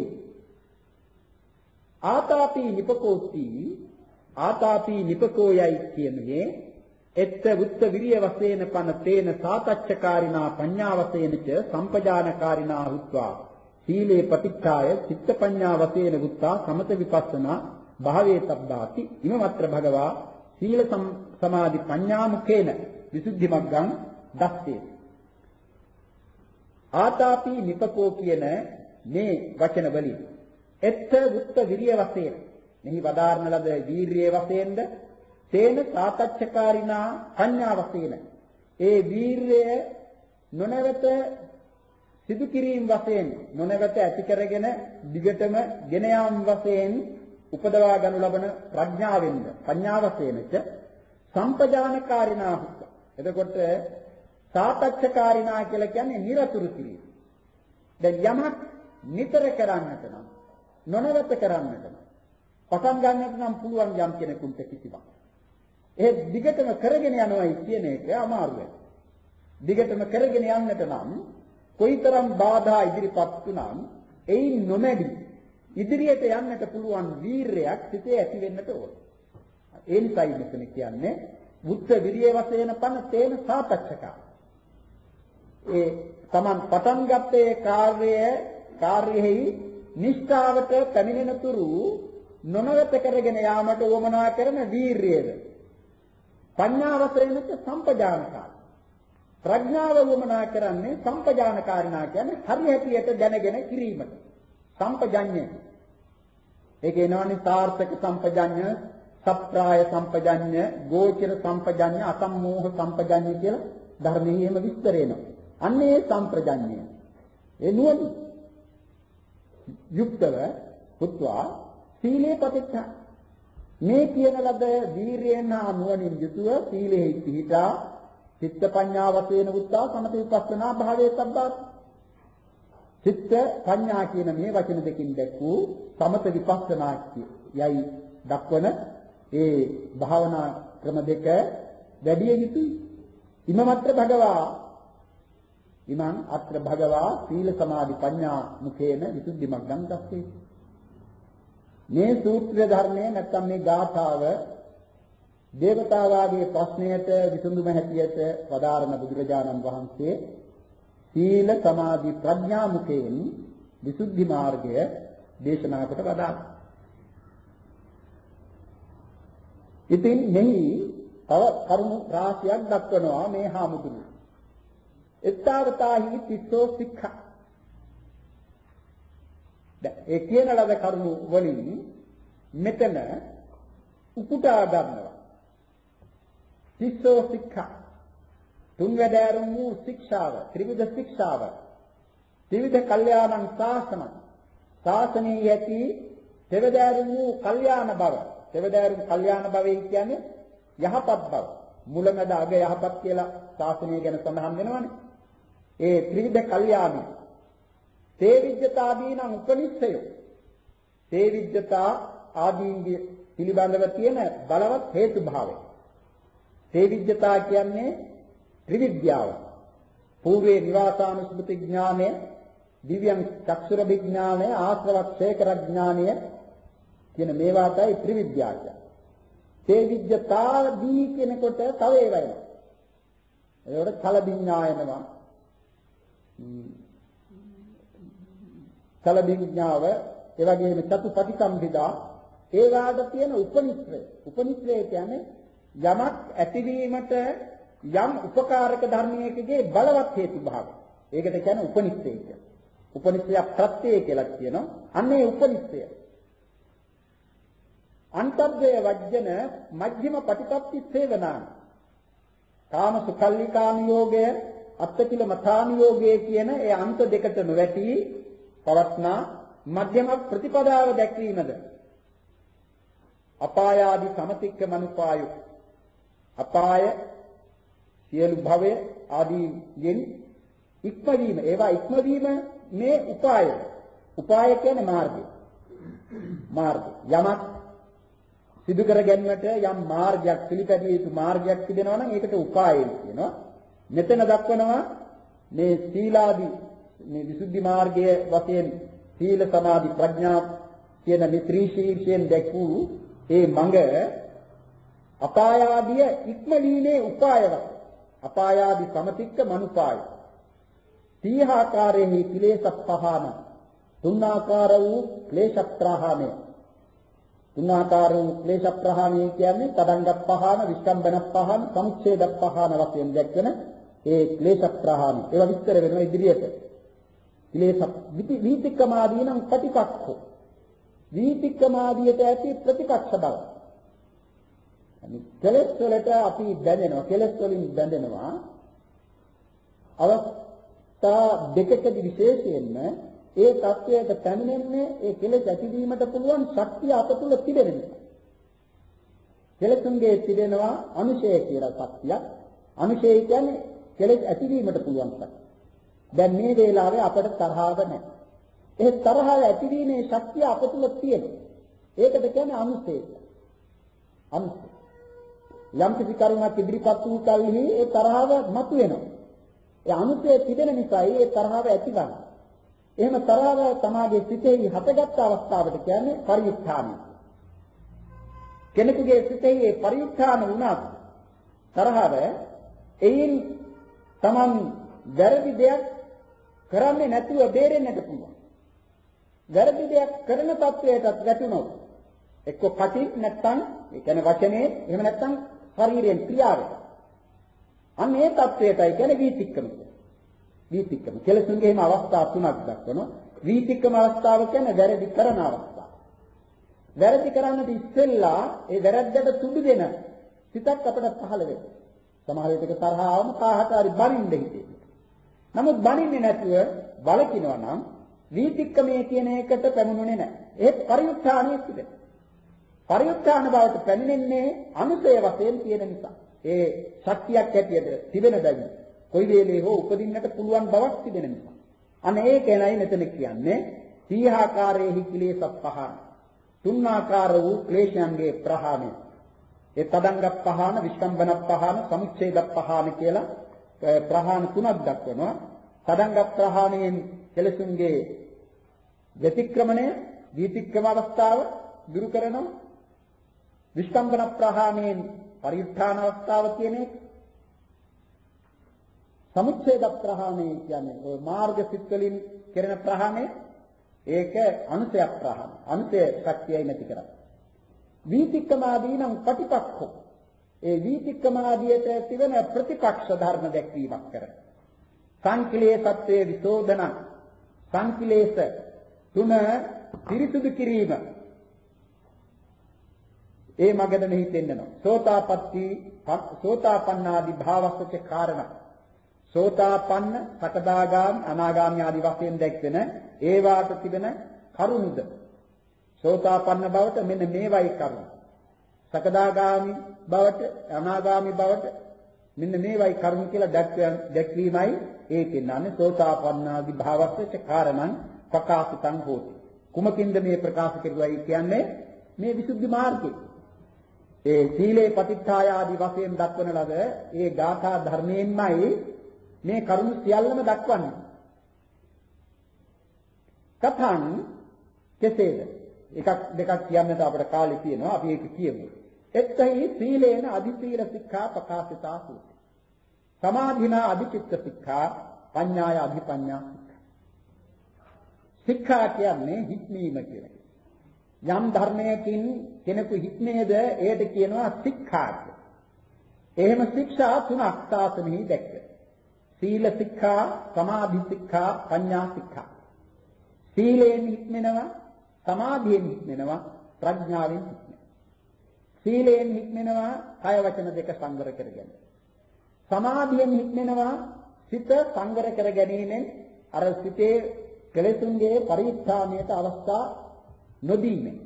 ආතාපි නිපකෝති ආතාපි නිපකෝයයි කියන්නේ එත්ත උත්ත විරිය වශයෙන් පන තේන සාතච්ඡකාරිනා පඤ්ඤා වශයෙන්ච සම්පජානකාරිනා හුත්වා සීලේ පටිච්චාය චිත්ත පඤ්ඤා වශයෙන් උත්තා සමත විපස්සනා භාවේ තබ්බාති ඉමමත්‍ර භගවා සීල සමාධි පඤ්ඤා මුඛේන විසුද්ධි මග්ගං දස්සේ. ආතාපි නිපකෝ කියන මේ වචන වලින් එත්ත උත්ත විරිය වශයෙන් මෙහි වදාරන ලද වීරිය වශයෙන්ද තේන සාතච්ඡකාරිනා පඤ්ඤා වශයෙන් ඒ වීරිය නොනවත සිදු කිරීම වශයෙන් නොනවත ඇති කරගෙන දිගටම ගෙන යාම වශයෙන් උපදවා ගනු ලබන ප්‍රඥාවෙන්ද පඤ්ඤා වශයෙන්ච සම්පජානකාරිනා හුත්. එතකොට සාතච්ඡකාරිනා කියලා කියන්නේ නිරතුරු කිරීම. දැන් යමක් නිතර කරන්නට නම් නොනවත කරන්නට නම් පටන් ගන්නට නම් පුළුවන් යම් කෙනෙකුට කිසිවක්. ඒ දිගටම කරගෙන යනවායි කියන එක අමාරුයි. දිගටම කරගෙන යන්නට නම් කොයිතරම් බාධා ඉදිරිපත් වුණත් එයින් නොමැඩි ඉදිරියට යන්නට පුළුවන් වීරයක් සිතේ ඇති වෙන්නට ඕන. ඒ නිසායි මෙතන කියන්නේ බුද්ධ විරිය වශයෙන් පන තේන සාපච්ඡකා. ඒ Taman පටන් ගත්තේ කාර්යය කාර්යෙහි නිෂ්ඨාවට පැමිණෙන තුරු නොනවත කරගෙන යාමට උවමනා කරන වීරියද පඤ්ඤා වශයෙන් සම්පජානකාරී. ප්‍රඥාව වමනා කරන්නේ සම්පජානකාරිනා කියන්නේ හරියටියට දැනගෙන කිරීමට. සම්පජඤ්ඤය. ඒක එනවනේ සාර්ථක සම්පජඤ්ඤ, සප්‍රාය සම්පජඤ්ඤ, ගෝචර සම්පජඤ්ඤ, අසම්මෝහ සම්පජඤ්ඤ කියලා ධර්මයේ එහෙම විස්තර එනවා. අන්න ඒ සම්ප්‍රජඤ්ඤය. ඒ නුවණ යුක්තව පුත්වා සීලේ පතිත්ථා. මේ කියන ලද වීරියෙන් හා නුවණින් යුතුව සීලෙහි පිහිටා චිත්ත පඤ්ඤා වශයෙන් උත්තා සමත විපස්සනා භාවයේ සබ්බාත් චිත්ත පඤ්ඤා කියන මේ වචන දෙකින් දැක්වූ සමත විපස්සනා යයි දක්වන ඒ භාවනා ක්‍රම දෙක වැඩි යුතුයි. ඉමමත්‍ර භගවා ඉමං අත්‍ර භගවා සීල සමාධි ප්‍රඥා මුඛේන විසුද්ධි මග්ගං දස්සේ. මේ සූත්‍ර ධර්මයේ නැත්නම් මේ ගාථාව දේවතාවාගේ ප්‍රශ්නයට විසඳුම හැටියට වදාරන බුදුරජාණන් වහන්සේ සීල සමාධි ප්‍රඥා මුඛයෙන් විසුද්ධි මාර්ගය දේශනා කොට වදාළා. ඉතින් මෙහි තව කරුණු රාශියක් දක්වනවා මේ හාමුදුරුවෝ. එත්තාවතාහි තිස්සෝ සික්ඛා. දැන් ඒ කියන ලද කරුණු වලින් මෙතන උපුටා ගන්නවා. තිස්සෝ සික්ඛා. තුන්වැදෑරුම් වූ ශික්ෂාව, ත්‍රිවිධ ශික්ෂාව. ත්‍රිවිධ කල්යාණං ශාසන. ශාසනයේ යති තෙවදෑරුම් වූ කල්යාණ බව. තෙවදෑරුම් කල්යාණ භවය කියන්නේ යහපත් බව. මුලමෙද අග යහපත් කියලා ශාසනය ගැන සඳහන් වෙනවානේ. ඒ ත්‍රිවිධ කල්යාණය. තේවිජ්ජතාදීනං උපනිස්සය. තේවිජ්ජතා ආදීන්ගේ පිළිබඳව තියෙන බලවත් හේතු භාවය. තේවිජ්ජතා කියන්නේ ත්‍රිවිද්‍යාව. పూర్වේ නිවාසානුස්මෘති ඥානය, දිව්‍යං චක්ෂුර විඥානය, ආශ්‍රවත් ශේකර ඥානය කියන මේවාටයි ත්‍රිවිද්‍යාව කියන්නේ. තේවිජ්ජතාදී කියනකොට තව ඒවා එනවා. ඒකට කල විඥායනවා. කල විඥාව, ඒ වගේම චතුපටිසම්භිදා ඒවාට තියෙන උපනිශ්‍රය. උපනිශ්‍රය කියන්නේ යමක් ඇතිවීමට යම් උපකාරක ධර්මයකගේ බලවත් හේතු භාවය. ඒකට කියන්නේ උපනිශ්‍රය කියලා. උපනිශ්‍රය ප්‍රත්‍යය කියලා කියනවා. අන්න ඒ උපනිශ්‍රය. අන්තබ්බය වජ්ජන මජ්ක්‍ධිම පටිපත්ති සේවනාන. කාම සුඛල්ලිකාන යෝගය, අත්තකිල මථාන යෝගය කියන ඒ අන්ත දෙකට නොවැටි පවත්නා මධ්‍යම ප්‍රතිපදාව දැක්වීමද. අපාය ආදී සමතික්ක මනුපායු. අපාය සියලු භවය ආදීන් ඉක්මවීම, ඒවා ඉක්මවීම මේ උපාය. උපාය කියන්නේ මාර්ගය. මාර්ගය. යමක් සිදු කර ගැනීමට යම් මාර්ගයක්, පිළිපැදිය යුතු මාර්ගයක් තිබෙනවා නම් ඒකට උපායයි කියනවා. මෙතන දක්වනවා මේ සීලාදී මේ විසුද්ධි මාර්ගයේ වශයෙන් සීල සමාධි ප්‍රඥා කියන මේ ත්‍රිශීර්ෂයෙන් දැක්වූ ඒ මඟ අපාය ආදිය ඉක්මවීමේ උපායවත්. අපාය ආදී සමතික්ක මනුපාය. තීහාකාරයේ කිලේශ පහන, තුන් ආකාර වූ ක්ලේශ ප්‍රහාණය. තුන් ආකාර වූ ක්ලේශ ප්‍රහාණය කියන්නේ තදංග පහන, විස්කම්බන පහන, සමුච්ඡේද පහන වශයෙන් දැක්වෙන ඒ ක්ලේශ ප්‍රහාණය. ඒවා විස්තර වෙනවා ඉදිරියට. ක්ලේශ වීතික්කමාදීනම් ප්‍රතිපක්ඛෝ. වීතික්කමාදියට ඇති ප්‍රතිපක්ෂ බව. අනිත් කෙලෙස් වලට අපි බැඳෙනවා. කෙලෙස් වලින් බැඳෙනවා. අවස්ථා දෙකකදී විශේෂයෙන්ම ඒ தත්වයට පැමිණෙන්නේ ඒ කෙලෙස් ඇතිවීමට පුළුවන් ශක්තිය අප තුළ තිබෙන නිසා. කෙලෙසුන්ගේ තිබෙනවා අනුශය කියලා ශක්තියක්. අනුශය කියන්නේ කෙලෙස් ඇතිවීමට පුළුවන් ශක්තිය. දැන් මේ වෙලාවේ අපට තරහව නැහැ. ඒ තරහව ඇතිවීමේ ශක්තිය අප තුළ තියෙනවා. ඒකට කියන්නේ අනුශය. අනුශය. යම් කිසි කරුණක් ඉදිරිපත් වූ කල්හි ඒ තරහව මතුවෙනවා. ඒ අනුශය තිබෙන නිසායි ඒ තරහව ඇතිවන්නේ. එහෙම තරහව තමාගේ සිතෙහි හටගත් අවස්ථාවට කියන්නේ පරිඋත්ථානය. කෙනෙකුගේ සිතෙහි ඒ පරිඋත්ථාන වුණාත් තරහව එයින් තමන් වැරදි දෙයක් කරන්නේ නැතුව බේරෙන්නට පුළුවන්. වැරදි දෙයක් කරන තත්වයටත් වැටුණොත් එක්ක කටින් නැත්නම් ඒ කියන්නේ වචනේ එහෙම නැත්නම් ශරීරයෙන් ක්‍රියාවෙන් අන්න ඒ තත්වයටයි කියන්නේ වීතික්කම. වීතික්කම කෙලසුන්ගේ එහෙම අවස්ථා තුනක් දක්වනවා. වීතික්කම අවස්ථාව කියන්නේ වැරදි කරන අවස්ථාව. වැරදි කරන්නට ඉස්සෙල්ලා ඒ වැරද්දට තුඩු දෙන සිතක් අපට පහළ වෙනවා. සමහර විටක තරහවම කාහට හරි බනින්න හිතේ. නමුත් බනින්නේ නැතුව බලකිනවා නම් වීතික්කමේ කියන එකට පැමුණුනේ නැහැ. ඒත් පරිඋත්ථානිය තිබෙනවා. පරිඋත්ථාන බවට පැමිණෙන්නේ අනුසය වශයෙන් තියෙන නිසා. ඒ ශක්තියක් ඇටියට තිබෙන බැවින් කොයි වෙලේ හෝ උපදින්නට පුළුවන් බවක් තිබෙන නිසා. අනේ ඒකෙනයි මෙතන කියන්නේ සීහාකාරයේහි කිලේශ පහන. තුන් ආකාර වූ ක්ලේශයන්ගේ ප්‍රහාණය. ඒ තදංග පහන, විස්කම්බන පහන, සමුච්ඡේද පහන කියලා ප්‍රහාණ තුනක් දක්වනවා. තදංග ප්‍රහාණයෙන් කෙලෙසුන්ගේ ව්‍යතික්‍රමණය, වීතික්‍රම අවස්ථාව දුරු කරනවා. විස්කම්බන ප්‍රහාණයෙන් පරිඋත්ථාන අවස්ථාව කියන එක. සමුච්ඡේද ප්‍රහාණය කියන්නේ ඔය මාර්ග සිත් වලින් කෙරෙන ප්‍රහාණය. ඒක අනුසය ප්‍රහාණය. අනුසය ශක්තියයි නැති කරන්නේ. වීතික්‍රමාදී නම් ප්‍රතිපක්ඛෝ. ඒ වීතික්‍රමාදීයට තිබෙන ප්‍රතිපක්ෂ ධර්ම දැක්වීමක් කරන. සංකිලේශත්වයේ විසෝධන සංකිලේශ තුන පිරිසුදු කිරීම. ඒ මගදම හිතෙන්නනවා. සෝතාපට්ටි සෝතාපන්නාදී භාවස්සච කාරණා. සෝතාපන්න, සකදාගාමී, අනාගාමී ආදී වශයෙන් දැක්වෙන ඒ වාට තිබෙන කරුණුද. සෝතාපන්න බවට මෙන්න මේවයි කරුණ. සකදාගාමී බවට, අනාගාමී බවට මෙන්න මේවයි කරුණ කියලා දැක්වීමයි ඒ කියන්නේ. සෝතාපන්නාදී භාවස්සච කාරණං ප්‍රකාශිතං හෝති. කුමකින්ද මේ ප්‍රකාශ කෙරුවයි කියන්නේ? මේ විසුද්ධි මාර්ගය. ඒ සීලේ පටිච්චාය ආදී වශයෙන් දක්වන ලද ඒ ගාථා ධර්මයෙන්මයි මේ කරුණ සියල්ලම දක්වන්නේ. කතං කෙසේද? එකක් දෙකක් කියන්නට අපට කාලෙ තියෙනවා. අපි ඒක කියමු. එත්තයි සීලේන අධිසීල සික්ඛා ප්‍රකාශිතා හොති. සමාධිනා අධිචිත්ත සික්ඛා, පඤ්ඤාය අධිපඤ්ඤා සික්ඛා. සික්ඛා කියන්නේ හික්මීම කියන එක. යම් ධර්මයකින් කෙනෙකු හික්මේද ඒකට කියනවා සික්ඛා කියලා. එහෙම ශික්ෂා තුනක් සාසනෙහි දැක්වේ. සීල සික්ඛා, සමාධි සික්ඛා, පඤ්ඤා සික්ඛා. සීලයෙන් හික්මෙනවා, සමාධියෙන් හික්මෙනවා, ප්‍රඥාවෙන් හික්මෙනවා. සීලයෙන් හික්මෙනවා කය වචන දෙක සංවර කරගෙන. සමාධියෙන් හික්මෙනවා සිත සංවර කර ගැනීමෙන් අර සිතේ කෙලෙසුන්ගේ පරිත්‍යාණයට අවස්ථා නොදීමෙන්.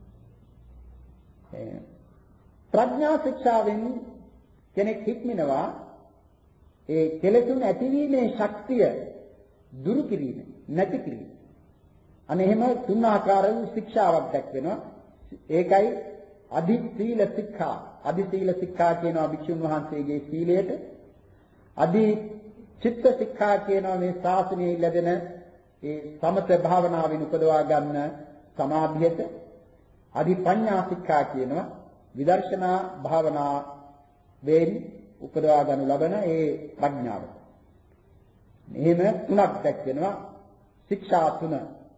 ප්‍රඥා ශික්ෂාවෙන් කෙනෙක් හික්මෙනවා ඒ කෙලෙසුන් ඇතිවීමේ ශක්තිය දුරු කිරීම, නැති කිරීම. අනේ එහෙම තුන් ආකාර වූ ශික්ෂාවක් දැක්වෙනවා. ඒකයි අධි සීල සික්ඛා. අධි සීල සික්ඛා කියනවා භික්ෂුන් වහන්සේගේ සීලයට. අධි චිත්ත සික්ඛා කියනවා මේ ශාසනයේ ලැබෙන ඒ සමත භාවනාවෙන් උපදවා ගන්න සමාධියට. අධි පඤ්ඤා සික්ඛා කියනවා විදර්ශනා භාවනා වෙන් උපදවා ගනු ලබන ඒ ප්‍රඥාව. මෙහෙම තුනක් දැක්වෙනවා ශික්ෂා තුන.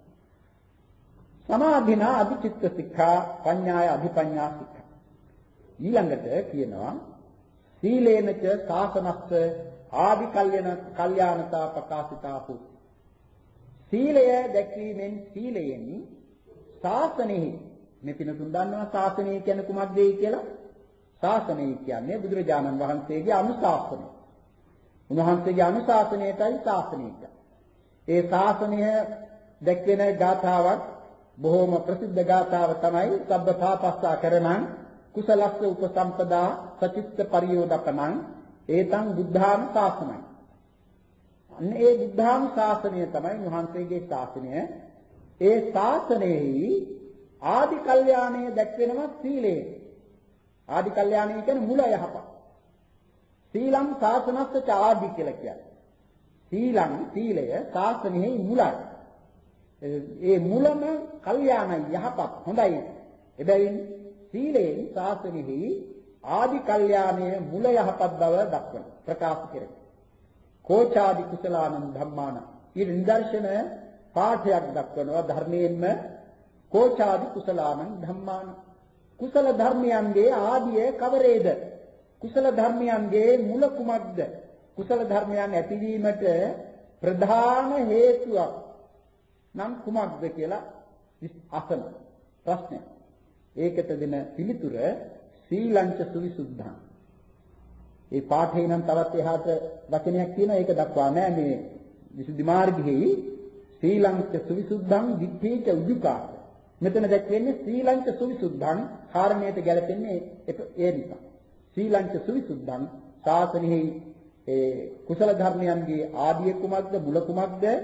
සමාධිනා අධිචිත්ත සික්ඛා, පඤ්ඤාය අධිපඤ්ඤා සික්ඛා. ඊළඟට කියනවා සීලේනච සාසනස්ස ආදි කල්යන කල්යාණතා ප්‍රකාශිතා හොති. සීලය දැක්වීමෙන් සීලයෙන් ශාසනෙහි මේ පිනතුන් දන්නවා ශාසනය කියන්නේ කුමක්ද කියලා? ශාසනය කියන්නේ බුදුරජාණන් වහන්සේගේ අනුශාසනය. උන්වහන්සේගේ අනුශාසනයටයි ශාසනය කියන්නේ. ඒ ශාසනය දැක්වෙන ගාථාවක් බොහෝම ප්‍රසිද්ධ ගාථාව තමයි සබ්බ පාපස්සා කරණං කුසලස්ස උපසම්පදා සචිත්ත පරියෝදපණං ඒතං බුද්ධාන ශාසනං. අන්න ඒ බුද්ධාන ශාසනය තමයි උන්වහන්සේගේ ශාසනය. ඒ ශාසනයෙහි ආදි කල්යාණය දැක්වෙනවා සීලය. ආදි කල්යාණය කියන්නේ මුල යහපත්. සීලං ශාසනස්ස ආදි කියලා කියන්නේ. සීලං සීලය ශාසනයෙහි මුලයි. ඒ මුලම කල්යාණයි යහපත් හොඳයි. එබැවින් සීලයෙන් ශාසනයෙහි ආදි කල්යාණය මුල යහපත් බව දක්වන ප්‍රකාශ කෙරේ. කෝචාදි කුසලානං ධම්මාන. ඊට නිදර්ශන පාඨයක් දක්වනවා ධර්මයෙන්ම කෝචාදි කුසලානං ධම්මාන. කුසල ධර්මයන්ගේ ආදිය කවරේද? කුසල ධර්මයන්ගේ මුල කුමක්ද? කුසල ධර්මයන් ඇතිවීමට ප්‍රධාන හේතුවක් නම් කුමක්ද කියලා අසන ප්‍රශ්නය. ඒකට දෙන පිළිතුර සීලංච සුවිසුද්ධං. ඒ පාඨේ නම් තවත් එහාට වචනයක් තියෙනවා ඒක දක්වා නෑ මේ විසුද්ධි මාර්ගයේ සීලංච සුවිසුද්ධං දිට්ඨිච උජුකා. මෙතන දැක්වෙන්නේ සීලංච සුවිසුද්ධං කාරණයට ගැලපෙන්නේ ඒ නිසා. සීලංච සුවිසුද්ධං ශාසනයෙහි ඒ කුසල ධර්මයන්ගේ ආදිය කුමක්ද මුල කුමක්ද?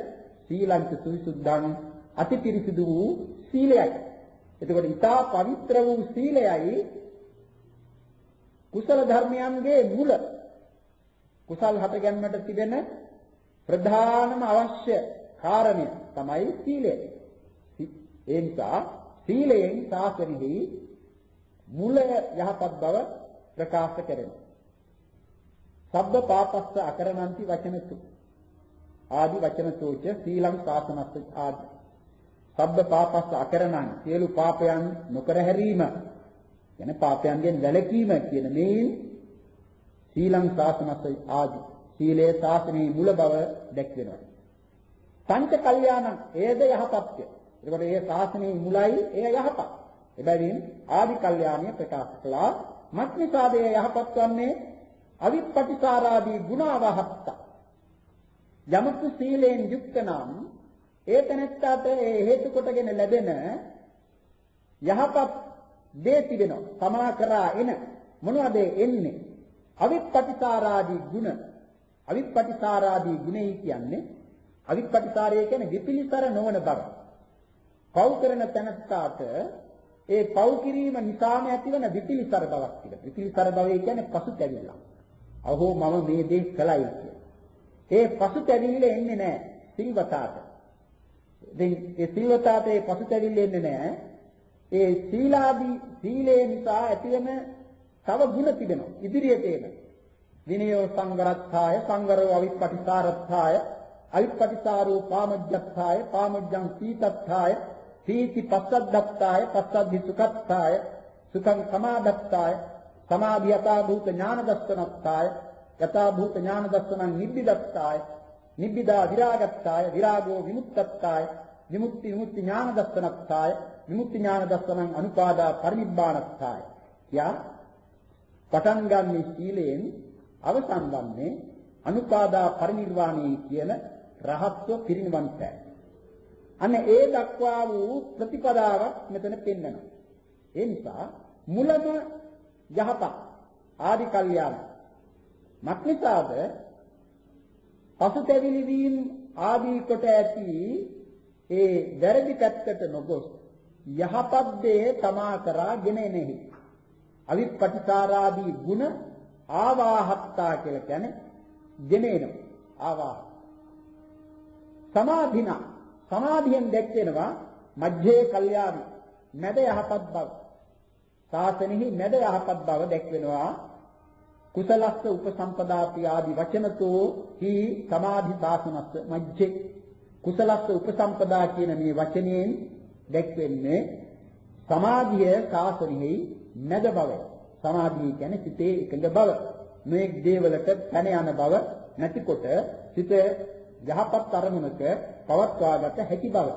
සීලංච සවිසුද්ධං අතිපිරිසිදු වූ සීලයයි. එතකොට ඊටා පවිත්‍ර වූ සීලයයි කුසල ධර්මයන්ගේ මුල. කුසල් හට ගැනීමට තිබෙන ප්‍රධානම අවශ්‍ය කාරණය තමයි සීලය. ඒ නිසා සීලයෙන් ශාසනෙහි මුල යහපත් බව ප්‍රකාශ කරනවා. සබ්බ පාපස්ස අකරණන්ති වචනතු ආදි වචනතෝච සීලං ශාසනස්ස ආදි. සබ්බ පාපස්ස අකරණං සියලු පාපයන් නොකර හැරීම යන පාපයන්ගෙන් වැළකීම කියන මේන් සීලං ශාසනස්ස ආදි. සීලේ ශාසනයේ මුල බව දැක්වෙනවා. පංච කල්යාණං ඒද යහපත්ය. එතකොට මේ ශාසනයේ මුලයි එය යහපත්. එබැවින් ආදි කල්යාණිය ප්‍රකාශ කළා. මත්නිසාදේ යහපත් වන්නේ අවිප්පටිසාරාදී ගුණවහත්ත. යමක සීලෙන් යුක්ත නම් ඒ තැනැත්තාට ඒ හේතු කොටගෙන ලැබෙන යහපත් දේ තිබෙනවා. තමා කරා එන මොනවද එන්නේ? අවිප්පටිසාරාදී ගුණ. අවිප්පටිසාරාදී ගුණයි කියන්නේ අවිප්පටිසාරය කියන්නේ විපිලිසර නොවන බව. පව් කරන තැනැත්තාට ඒ පව් කිරීම නිසාම ඇතිවන විපිලිසර බවක් තිබෙනවා. විපිලිසර බව කියන්නේ පසුතැවිල්ල. අහෝ මම මේ දේ කළයි කියලා. ඒ පසුතැවිල්ල එන්නේ නැහැ සිල්වතාට. දැන් ඒ සිල්වතාට ඒ පසුතැවිල්ල එන්නේ නැහැ. ඒ සීලාදී සීලේ නිසා ඇතිවන තව ගුණ තිබෙනවා. ඉදිරියට එන. විනයෝ සංවරත්ථාය සංවරෝ අවිප්පටිසාරත්ථාය අවිප්පටිසාරෝ පාමොජ්ජත්ථාය පාමොජ්ජං සීතත්ථාය සීති පස්සද්දත්තාය පස්සද්ධි සුඛත්තාය සුඛං සමාදත්තාය සමාධි යථා භූත ඥාන දස්සනත්තාය යථා භූත ඥාන දස්සනං නිබ්බිදත්තාය නිබ්බිදා විරාගත්තාය විරාගෝ විමුක්තත්තාය විමුක්ති විමුක්ති ඥාන දස්සනත්තාය විමුක්ති ඥාන දස්සනං අනුපාදා පරිනිබ්බානත්තාය. යා පටන් ගන්නේ සීලයෙන් අවසන් වන්නේ අනුපාදා පරිනිර්වාණී කියන රහත්ව පිරිනිවන්තය. අන්න ඒ දක්වා වූ ප්‍රතිපදාවක් මෙතන පෙන්වනවා. ඒ නිසා මුලම යහපත් ආදි කල්යාණ මක්නිසාද පසුතැවිලි වීම ආදී කොට ඇති ඒ වැරදි පැත්තට නොගොස් යහපත් දේ තමා කරාගෙන එනෙහි. අවිප්පටිසාරාදී ගුණ ආවාහත්තා කියලා කියන්නේ ගෙනෙනවා. ආවාහ සමාධින සමාධියෙන් දැක්වෙනවා මජ්ජේ කල්යාණි මැද යහපත් බව. ශාසනෙහි මැද යහපත් බව දැක්වෙනවා. කුසලස්ස උපසම්පදාපි ආදි වචනතෝ හි සමාධි ශාසනස්ස මජ්ජේ. කුසලස්ස උපසම්පදා කියන මේ වචනයෙන් දැක්වෙන්නේ සමාධිය ශාසනෙහි මැද බව. සමාධිය කියන්නේ සිතේ එකඟ බව. මේ දේවලට පැන යන බව නැතිකොට සිත යහපත් අරමුණක පවත්වාගත හැකි බව.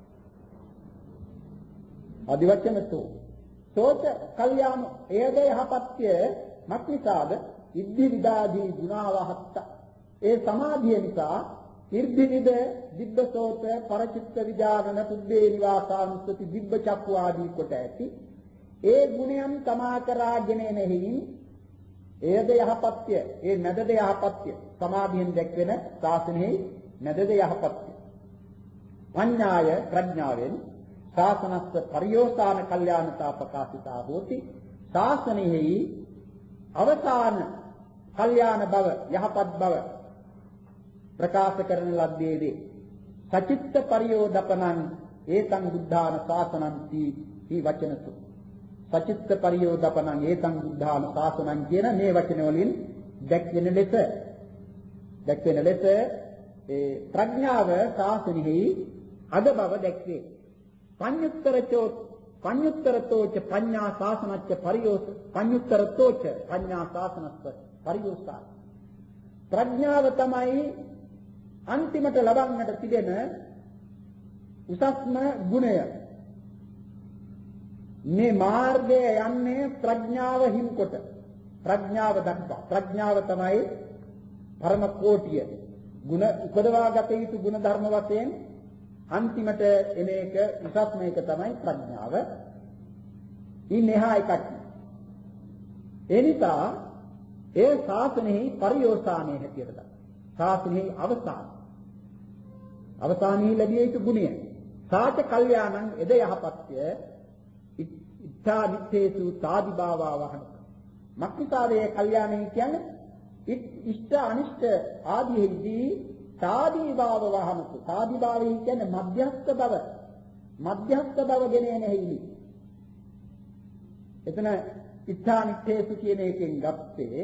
අදිවචනතෝ සෝත කල්යාණ එයද යහපත්ය මක්නිසාද ඉද්ධි විදාදී ගුණවහත්ත. ඒ සමාධිය නිසා ඉර්ධි විද දිබ්බසෝත පරචිත්ත විඥාන පුබ්බේ නිවාසානුස්සති දිබ්බ චක්ඛු ආදී කොට ඇති ඒ ගුණයන් තමා කරාගෙන එනෙහි එයද යහපත්ය. ඒ නැදද යහපත්ය. සමාධියෙන් දැක්වෙන ශාසනයේ නැදද යහපත්ය. පඤ්ඤාය ප්‍රඥාවෙන් ශාසනස්ස පරියෝසాన කල්යාණතා ප්‍රකාශිතා හෝති. ශාසනයෙහි අවසාන කල්යාණ බව යහපත් බව ප්‍රකාශ කරන ලද්දේදී සචිත්ත පරියෝදපනං ඒතං බුද්ධාන ශාසනං තී වචනතු. සචිත්ත පරියෝදපනං ඒතං බුද්ධාන ශාසනං කියන මේ වචන වලින් දැක්වෙන ලෙස දැක්වෙන ලෙස ඒ ප්‍රඥාව ශාසනෙහි අද බව දැක්වේ. පඤ්ඤුත්තරචෝ පඤ්ඤුත්තරතෝච පඤ්ඤා ශාසනච්ච පරියෝස පඤ්ඤුත්තරතෝච පඤ්ඤා ශාසනස්ස පරියෝසා. ප්‍රඥාව තමයි අන්තිමට ලබන්නට තිබෙන උසස්ම ගුණය. මේ මාර්ගය යන්නේ ප්‍රඥාව හිම්කොට ප්‍රඥාව දක්වා. ප්‍රඥාව තමයි පරම කෝටිය. ගුණ උපදවාගත යුතු ගුණ ධර්ම වශයෙන් අන්තිමට එන එක උසස්ම එක තමයි ප්‍රඥාව. ඉන්නේ හා එකක්. ඒ නිසා ඒ ශාසනයේ පරියෝසානයේ හැටියට ශාසනයේ අවසාන අවසානයේ ලැබිය යුතු ගුණය. සාච කල්යාණං එද යහපත්ය ඉත්තා නිත්තේසු තාදිභාවා වහන. මක්නිසාවේ කල්යාණය කියන්නේ ඉෂ්ඨ අනිෂ්ඨ ආදීෙහිදී තාදිභාව වහනතු. තාදිභාවය කියන්නේ මධ්‍යස්ථ බව. මධ්‍යස්ථ බව ගෙනේ නැහිලි. එතන ඉත්තා නිත්තේසු කියන එකෙන් ගත්තේ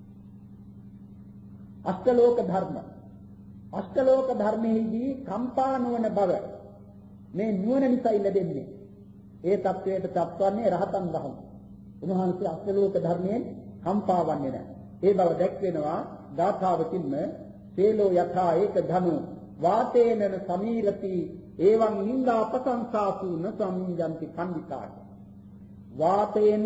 අෂ්ටලෝක ධර්ම. අෂ්ටලෝක ධර්මයේදී කම්පා නොවන බව මේ නුවණ නිසායි ලැබෙන්නේ. ඒ தത്വයට තත්වන්නේ රහතන් වහන්සේ. උන්වහන්සේ අෂ්ටලෝක ධර්මයෙන් කම්පා වන්නේ නැහැ. ඒ බව දැක්වෙනවා ගාථාවකින්ම සේලෝ යථා ඒක ධනු වාතේනන සමීරති එවං නින්දා ප්‍රශංසාසු න සම්ජන්ති පණ්ඩිතාය. වාතයෙන්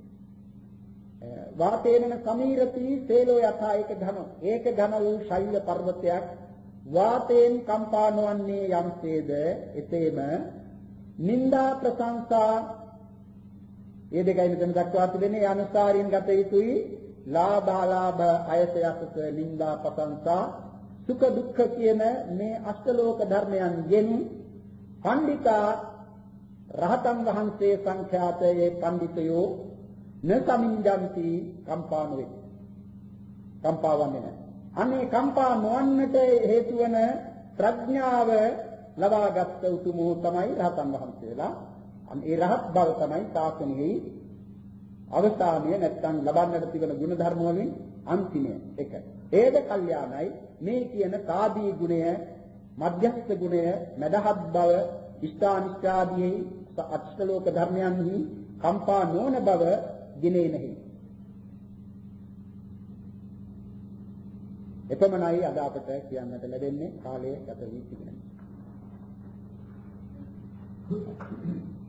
වාතේනන සමීරති සේලෝ යථා ඒක ධනු ඒක ධන වූ ශෛල පර්වතයක් වාතයෙන් කම්පා නොවන්නේ යම්සේද එසේම නින්දා ප්‍රශංසා මේ දෙකයි මෙතන දක්වා තිබෙන්නේ අනුසාරින් ගත යුතුයි. ලාභාලාභ අයසයසස නින්දා ප්‍රශංසා සුඛ දුක්ඛ කියන මේ අෂ්ටලෝක ධර්මයන්ගෙන් පණ්ඩිතා රහතන් වහන්සේ සංඛ්‍යාතයේ පණ්ඩිතයෝ න සමින්ජන්ති කම්පා නොවේ. කම්පා වන්නේ නැහැ. අනේ කම්පා නොවන්නට හේතු වන ප්‍රඥාව ලබාගත් උතුමෝ තමයි රහතන් වහන්සේලා. ඒ රහත් බව තමයි ශාසනයේ අවස්ථාවේ නැත්තම් ලබන්නට තිබෙන ගුණ ධර්ම වලින් අන්තිමය එක. ඒද කල්යාණයි මේ කියන කාදී ගුණය, මධ්‍යස්ථ ගුණය, මදහත් බව, ඉෂ්ඨානිෂ්ඨාදී අෂ්ටලෝක ධර්මයන්හි කම්පා නොවන බව දිනේ නැහැ. එපමණයි අද අපට කියන්නට ලැබෙන්නේ කාලය ගත වී තිබෙනවා.